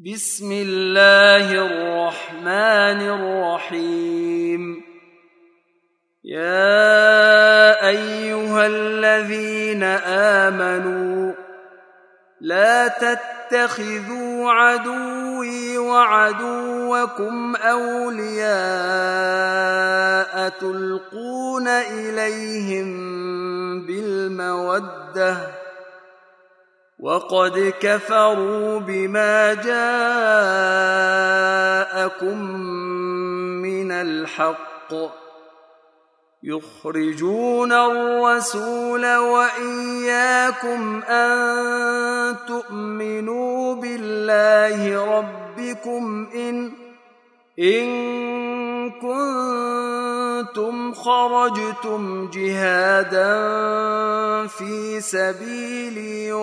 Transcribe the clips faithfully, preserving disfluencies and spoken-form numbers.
بسم الله الرحمن الرحيم. يا أيها الذين آمنوا لا تتخذوا عدوي وعدوكم أولياء تلقون إليهم بالمودة وقد كفروا بما جاءكم من الحق يخرجون الرسول وإياكم أن تؤمنوا بالله ربكم إن إن كنتم خرجتم جهادا في سبيلي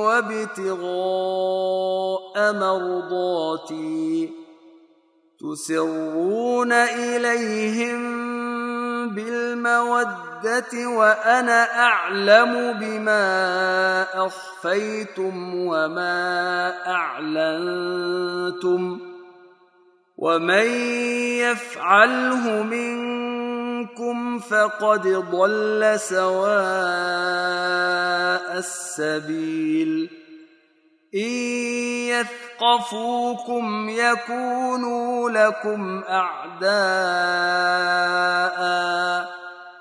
وابتغاء مرضاتي تسرون إليهم بالمودة وأنا أعلم بما أخفيتم وما أعلنتم ومن يفعله منكم فقد ضل سواء السبيل. إن يثقفوكم يكونوا لكم أعداء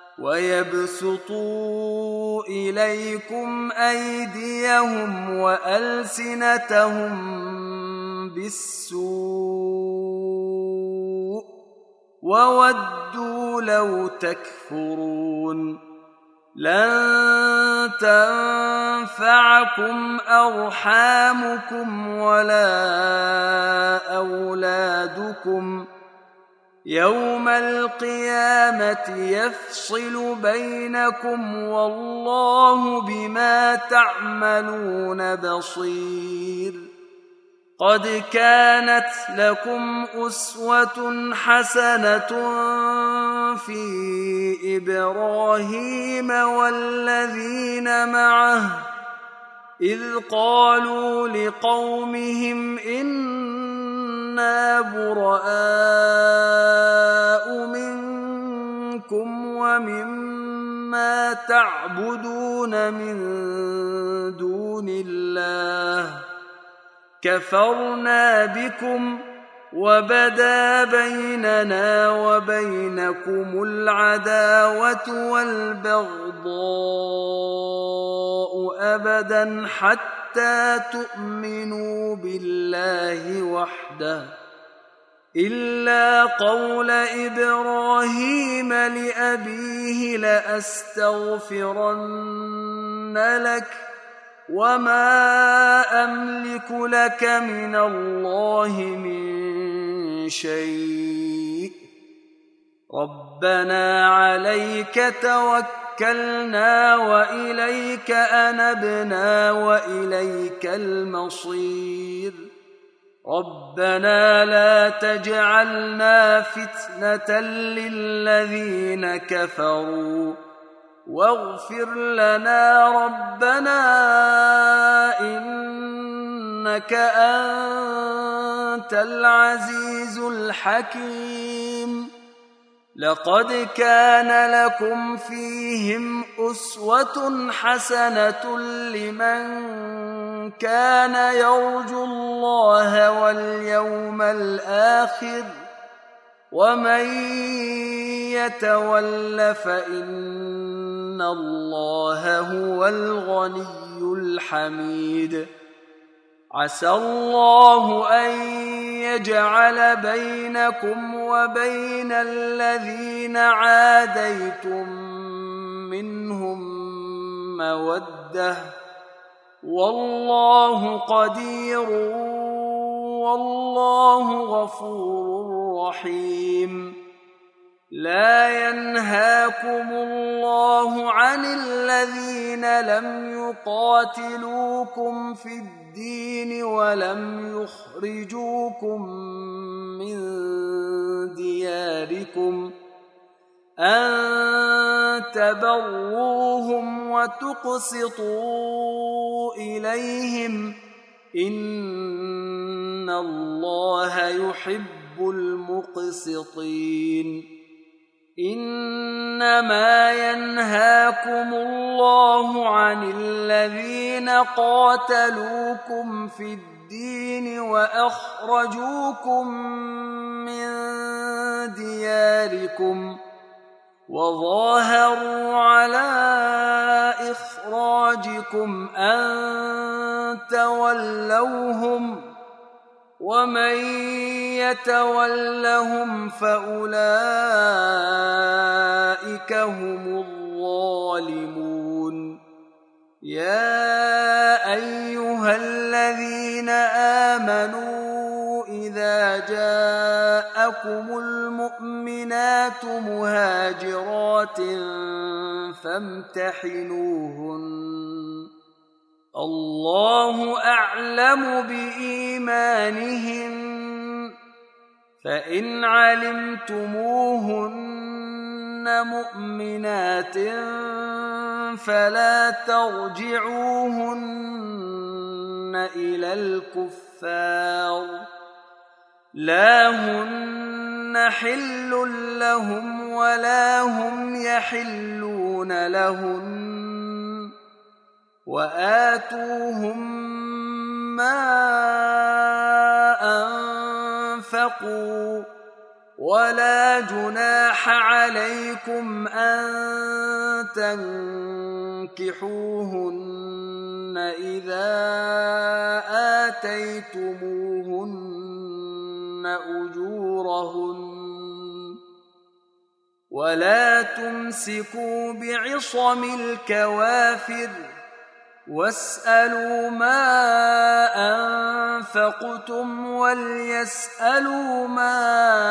ويبسطوا إليكم أيديهم وألسنتهم بالسوء وودوا لو تكفرون. لن تنفعكم أرحامكم ولا أولادكم يوم القيامة يفصل بينكم والله بما تعملون بصير. قد كانت لكم أسوة حسنة في إبراهيم والذين معه إذ قالوا لقومهم إنا براء منكم ومما تعبدون من دون الله كفرنا بكم وبدا بيننا وبينكم العداوة والبغضاء أبدا حتى تؤمنوا بالله وحده إلا قول إبراهيم لأبيه لأستغفرن لك وما أملك لك من الله من شيء ربنا عليك توكلنا وإليك أنبنا وإليك المصير. ربنا لا تجعلنا فتنة للذين كفروا واغفر لنا ربنا إنك أنت العزيز الحكيم. لقد كان لكم فيهم أسوة حسنة لمن كان يرجو الله واليوم الآخر ومن يتول فإن الله هو الغني الحميد. عسى الله أن يجعل بينكم وبين الذين عاديتم منهم مودة والله قدير والله غفور رحيم. لا ينهاكم الله عن الذين لم يقاتلوكم في الدين ولم يخرجوكم من دياركم أن تبروهم وتقسطوا إليهم إن إن الله يحب المقسطين إنما ينهاكم الله عن الذين قاتلوكم في الدين وأخرجوكم من دياركم وظاهروا على إخراجكم أن تولوهم ومن يتولهم فأولئك هم الظالمون يا أيها الذين آمنوا إذا جاءكم المؤمنات مهاجرات فامتحنوهن الله أعلم بإيمانهن فإن علمتموهن مؤمنات فلا ترجعوهن إلى الكفار لا هن حل لهم ولا هم يحلون لهن وآتوهم ما أنفقوا ولا جناح عليكم أن تنكحوهن إذا آتيتموهن أجورهن ولا تمسكوا بعصم الكوافر واسألوا ما أنفقتم وليسألوا ما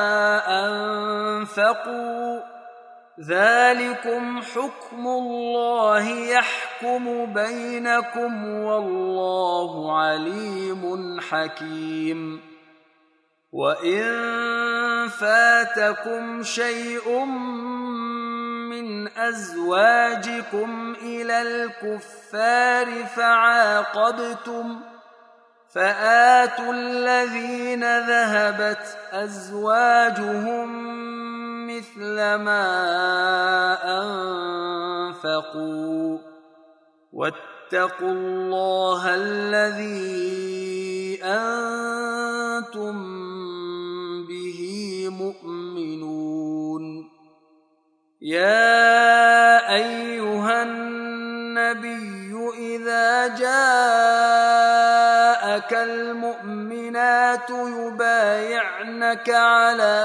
أنفقوا ذلكم حكم الله يحكم بينكم والله عليم حكيم وإن فاتكم شيء من أزواجكم إلى الكفار فعاقبتم فآتوا الذين ذهبت أزواجهم مثل ما أنفقوا واتقوا الله الذي أنتم به مؤمنون يا أيها النبي إذا جاءك المؤمنات يبايعنك على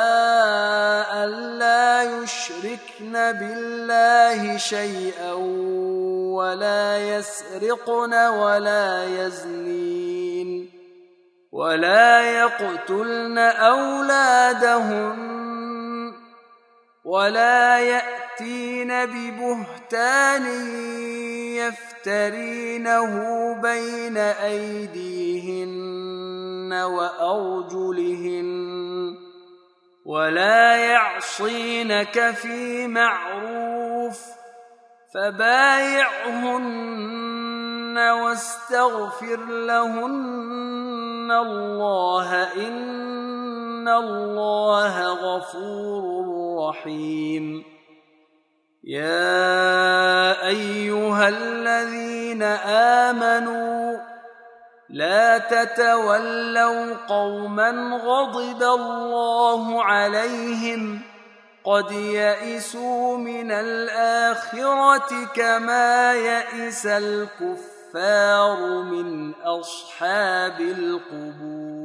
ألا يشركن بالله شيئا ولا يسرقن ولا يزنين ولا يقتلن أولادهن ولا يأتين ببهتان يفترينه بين أيديهن وأرجلهن ولا يعصينك في معروف فبايعهن واستغفر لهن الله إن الله غفور رحيم يا أيها الذين آمنوا لا تتولوا قوما غضب الله عليهم قد يئسوا من الآخرة كما يئس الكفار من أصحاب القبور